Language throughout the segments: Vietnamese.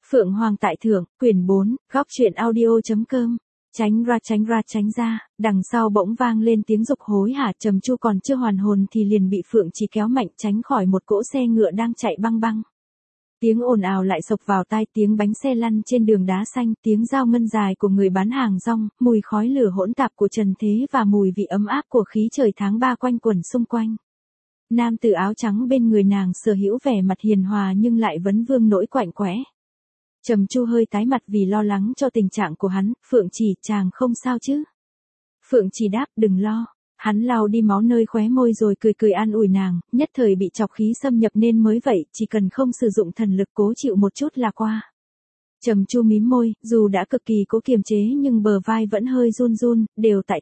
Phượng Hoàng tại thượng, quyển 4, góc truyện audio.com. Tránh ra, đằng sau bỗng vang lên tiếng dục hối hả. Trầm Chu còn chưa hoàn hồn thì liền bị Phượng Chỉ kéo mạnh tránh khỏi một cỗ xe ngựa đang chạy băng băng. Tiếng ồn ào lại sộc vào tai, tiếng bánh xe lăn trên đường đá xanh, tiếng dao ngân dài của người bán hàng rong, mùi khói lửa hỗn tạp của trần thế và mùi vị ấm áp của khí trời tháng 3 quanh quẩn xung quanh. Nam tử áo trắng bên người nàng sở hữu vẻ mặt hiền hòa nhưng lại vấn vương nỗi quạnh quẽ. Trầm Chu hơi tái mặt vì lo lắng cho tình trạng của hắn. Phượng Chỉ, chàng không sao chứ? Phượng Chỉ đáp, đừng lo. Hắn lau đi máu nơi khóe môi rồi cười an ủi nàng, nhất thời bị chọc khí xâm nhập nên mới vậy, chỉ cần không sử dụng thần lực cố chịu một chút là qua. Trầm Chu mím môi, dù đã cực kỳ cố kiềm chế nhưng bờ vai vẫn hơi run, đều tại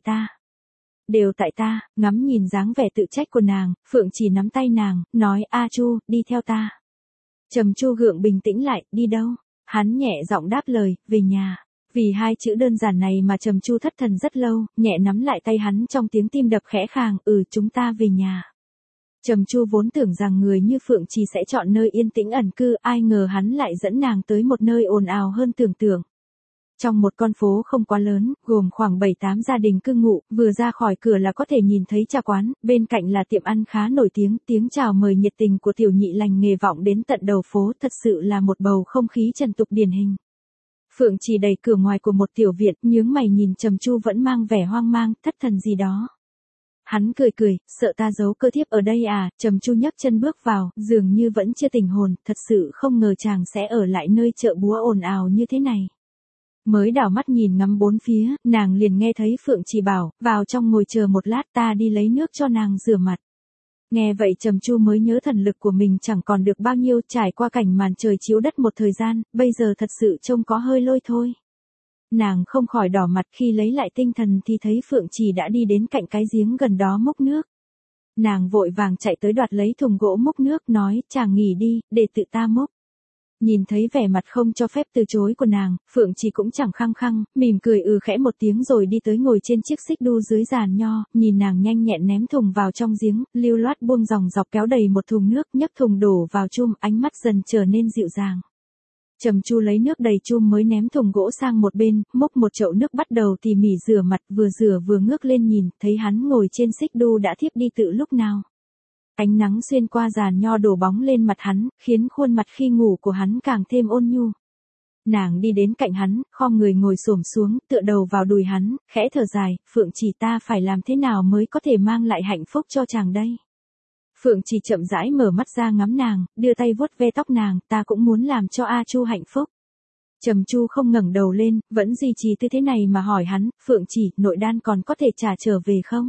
ta. Ngắm nhìn dáng vẻ tự trách của nàng, Phượng Chỉ nắm tay nàng, nói, A Chu, đi theo ta. Trầm Chu gượng bình tĩnh lại, đi đâu? Hắn nhẹ giọng đáp lời, về nhà. Vì hai chữ đơn giản này mà Trầm Chu thất thần rất lâu, nhẹ nắm lại tay hắn trong tiếng tim đập khẽ khàng, chúng ta về nhà. Trầm Chu vốn tưởng rằng người như Phượng Chỉ sẽ chọn nơi yên tĩnh ẩn cư, ai ngờ hắn lại dẫn nàng tới một nơi ồn ào hơn tưởng tượng. Trong một con phố không quá lớn, gồm khoảng 7-8 gia đình cư ngụ, vừa ra khỏi cửa là có thể nhìn thấy trà quán, bên cạnh là tiệm ăn khá nổi tiếng chào mời nhiệt tình của tiểu nhị lành nghề vọng đến tận đầu phố, thật sự là một bầu không khí trần tục điển hình. Phượng Chỉ đẩy cửa ngoài của một tiểu viện, nhướng mày nhìn Trầm Chu vẫn mang vẻ hoang mang, thất thần gì đó. Hắn cười, sợ ta giấu cơ thiếp ở đây à? Trầm Chu nhấc chân bước vào, dường như vẫn chưa tỉnh hồn, thật sự không ngờ chàng sẽ ở lại nơi chợ búa ồn ào như thế này. Mới đảo mắt nhìn ngắm bốn phía, nàng liền nghe thấy Phượng Chỉ bảo, vào trong ngồi chờ một lát, ta đi lấy nước cho nàng rửa mặt. Nghe vậy Trầm Chu mới nhớ thần lực của mình chẳng còn được bao nhiêu, trải qua cảnh màn trời chiếu đất một thời gian, bây giờ thật sự trông có hơi lôi thôi. Nàng không khỏi đỏ mặt, khi lấy lại tinh thần thì thấy Phượng Chỉ đã đi đến cạnh cái giếng gần đó múc nước. Nàng vội vàng chạy tới đoạt lấy thùng gỗ múc nước, nói, chàng nghỉ đi, để tự ta múc. Nhìn thấy vẻ mặt không cho phép từ chối của nàng, Phượng Chỉ cũng chẳng khăng khăng, mỉm cười khẽ một tiếng rồi đi tới ngồi trên chiếc xích đu dưới giàn nho, nhìn nàng nhanh nhẹn ném thùng vào trong giếng, lưu loát buông dòng dọc kéo đầy một thùng nước, nhấc thùng đổ vào chum, ánh mắt dần trở nên dịu dàng. Trầm Chu lấy nước đầy chum mới ném thùng gỗ sang một bên, múc một chậu nước bắt đầu tỉ mỉ rửa mặt, vừa rửa vừa ngước lên nhìn, thấy hắn ngồi trên xích đu đã thiếp đi từ lúc nào. Ánh nắng xuyên qua giàn nho đổ bóng lên mặt hắn, khiến khuôn mặt khi ngủ của hắn càng thêm ôn nhu. Nàng đi đến cạnh hắn, khom người ngồi xổm xuống, tựa đầu vào đùi hắn, khẽ thở dài, Phượng Chỉ, ta phải làm thế nào mới có thể mang lại hạnh phúc cho chàng đây? Phượng Chỉ chậm rãi mở mắt ra ngắm nàng, đưa tay vuốt ve tóc nàng, ta cũng muốn làm cho A Chu hạnh phúc. Trầm Chu không ngẩng đầu lên, vẫn duy trì tư thế này mà hỏi hắn, Phượng Chỉ, nội đan còn có thể trả trở về không?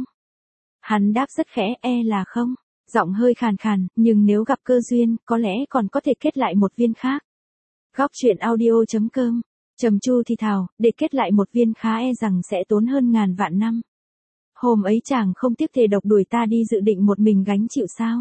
Hắn đáp rất khẽ, là không. Giọng hơi khàn, nhưng nếu gặp cơ duyên, có lẽ còn có thể kết lại một viên khác. Góc truyện audio.com. Trầm Chu thì thào, để kết lại một viên khá rằng sẽ tốn hơn ngàn vạn năm. Hôm ấy chàng không tiếc thề độc đuổi ta đi, dự định một mình gánh chịu sao?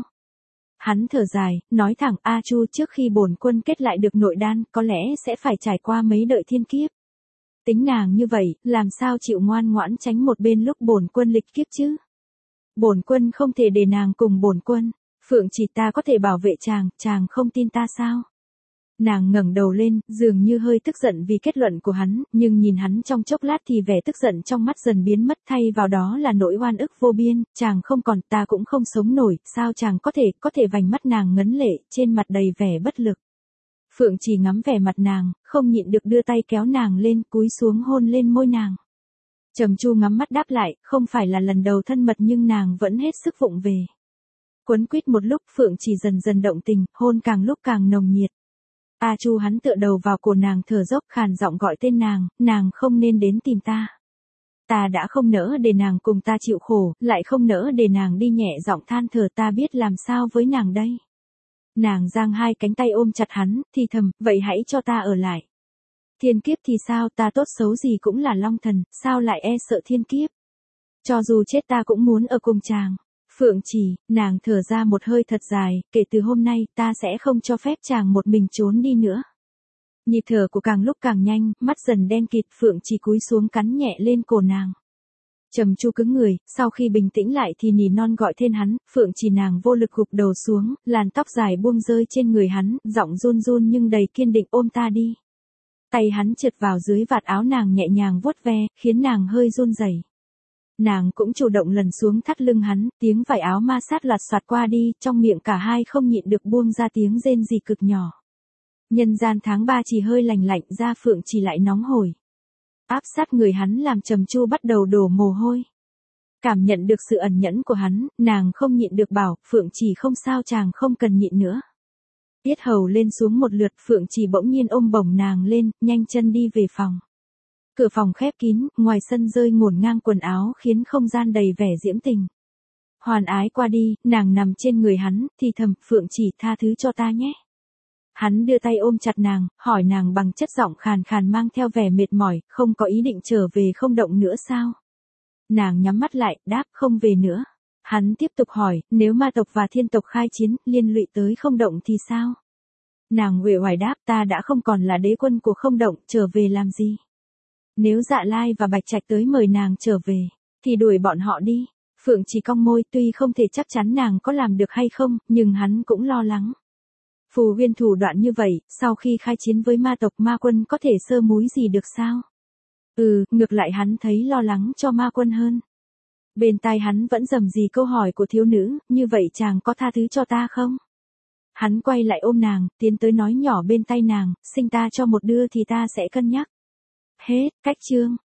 Hắn thở dài, nói thẳng, A Chu, trước khi bổn quân kết lại được nội đan, có lẽ sẽ phải trải qua mấy đợi thiên kiếp. Tính nàng như vậy, làm sao chịu ngoan ngoãn tránh một bên lúc bổn quân lịch kiếp chứ? Bổn quân không thể để nàng cùng bổn quân. Phượng Chỉ, ta có thể bảo vệ chàng không tin ta sao? Nàng ngẩng đầu lên, dường như hơi tức giận vì kết luận của hắn, nhưng nhìn hắn trong chốc lát thì vẻ tức giận trong mắt dần biến mất, thay vào đó là nỗi oan ức vô biên, chàng không còn, ta cũng không sống nổi, sao chàng có thể vành mắt nàng ngấn lệ, trên mặt đầy vẻ bất lực. Phượng Chỉ ngắm vẻ mặt nàng, không nhịn được đưa tay kéo nàng lên, cúi xuống hôn lên môi nàng. Trầm Chu ngắm mắt đáp lại, không phải là lần đầu thân mật nhưng nàng vẫn hết sức vụng về. Quấn quýt một lúc, Phượng Chỉ dần động tình, hôn càng lúc càng nồng nhiệt. A Chu, hắn tựa đầu vào cổ nàng thở dốc, khàn giọng gọi tên nàng không nên đến tìm ta. Ta đã không nỡ để nàng cùng ta chịu khổ, lại không nỡ để nàng đi, nhẹ giọng than thở, ta biết làm sao với nàng đây. Nàng giang hai cánh tay ôm chặt hắn, thì thầm, vậy hãy cho ta ở lại. Thiên kiếp thì sao, ta tốt xấu gì cũng là long thần, sao lại sợ thiên kiếp? Cho dù chết ta cũng muốn ở cùng chàng. Phượng Chỉ, nàng thở ra một hơi thật dài, kể từ hôm nay, ta sẽ không cho phép chàng một mình trốn đi nữa. Nhịp thở của càng lúc càng nhanh, mắt dần đen kịt, Phượng Chỉ cúi xuống cắn nhẹ lên cổ nàng. Trầm Chu cứng người, sau khi bình tĩnh lại thì nỉ non gọi tên hắn, Phượng Chỉ, nàng vô lực gục đầu xuống, làn tóc dài buông rơi trên người hắn, giọng run nhưng đầy kiên định, ôm ta đi. tay hắn trượt vào dưới vạt áo nàng nhẹ nhàng vuốt ve, khiến nàng hơi run rẩy. Nàng cũng chủ động lần xuống thắt lưng hắn, tiếng vải áo ma sát loạt soạt qua đi, trong miệng cả hai không nhịn được buông ra tiếng rên rỉ cực nhỏ. Nhân gian tháng 3 chỉ hơi lạnh lạnh, da Phượng Chỉ lại nóng hổi. Áp sát người hắn làm Trầm Chu bắt đầu đổ mồ hôi. Cảm nhận được sự ẩn nhẫn của hắn, nàng không nhịn được bảo, Phượng Chỉ không sao, chàng không cần nhịn nữa. Yết hầu lên xuống một lượt, Phượng Chỉ bỗng nhiên ôm bổng nàng lên, nhanh chân đi về phòng. Cửa phòng khép kín, ngoài sân rơi ngổn ngang quần áo khiến không gian đầy vẻ diễm tình. Hoàn ái qua đi, nàng nằm trên người hắn, thì thầm, Phượng Chỉ tha thứ cho ta nhé. Hắn đưa tay ôm chặt nàng, hỏi nàng bằng chất giọng khàn khàn mang theo vẻ mệt mỏi, không có ý định trở về không động nữa sao? Nàng nhắm mắt lại, đáp không về nữa. Hắn tiếp tục hỏi, nếu ma tộc và thiên tộc khai chiến, liên lụy tới không động thì sao? Nàng uể oải đáp, ta đã không còn là đế quân của không động, trở về làm gì? Nếu Dạ Lai và Bạch Trạch tới mời nàng trở về, thì đuổi bọn họ đi. Phượng Chỉ cong môi, tuy không thể chắc chắn nàng có làm được hay không, nhưng hắn cũng lo lắng. Phù Huyên thủ đoạn như vậy, sau khi khai chiến với ma tộc, ma quân có thể sơ múi gì được sao? Ngược lại hắn thấy lo lắng cho ma quân hơn. Bên tai hắn vẫn rầm rì câu hỏi của thiếu nữ, như vậy chàng có tha thứ cho ta không? Hắn quay lại ôm nàng, tiến tới nói nhỏ bên tai nàng, sinh ta cho một đứa thì ta sẽ cân nhắc. Hết, cách chương.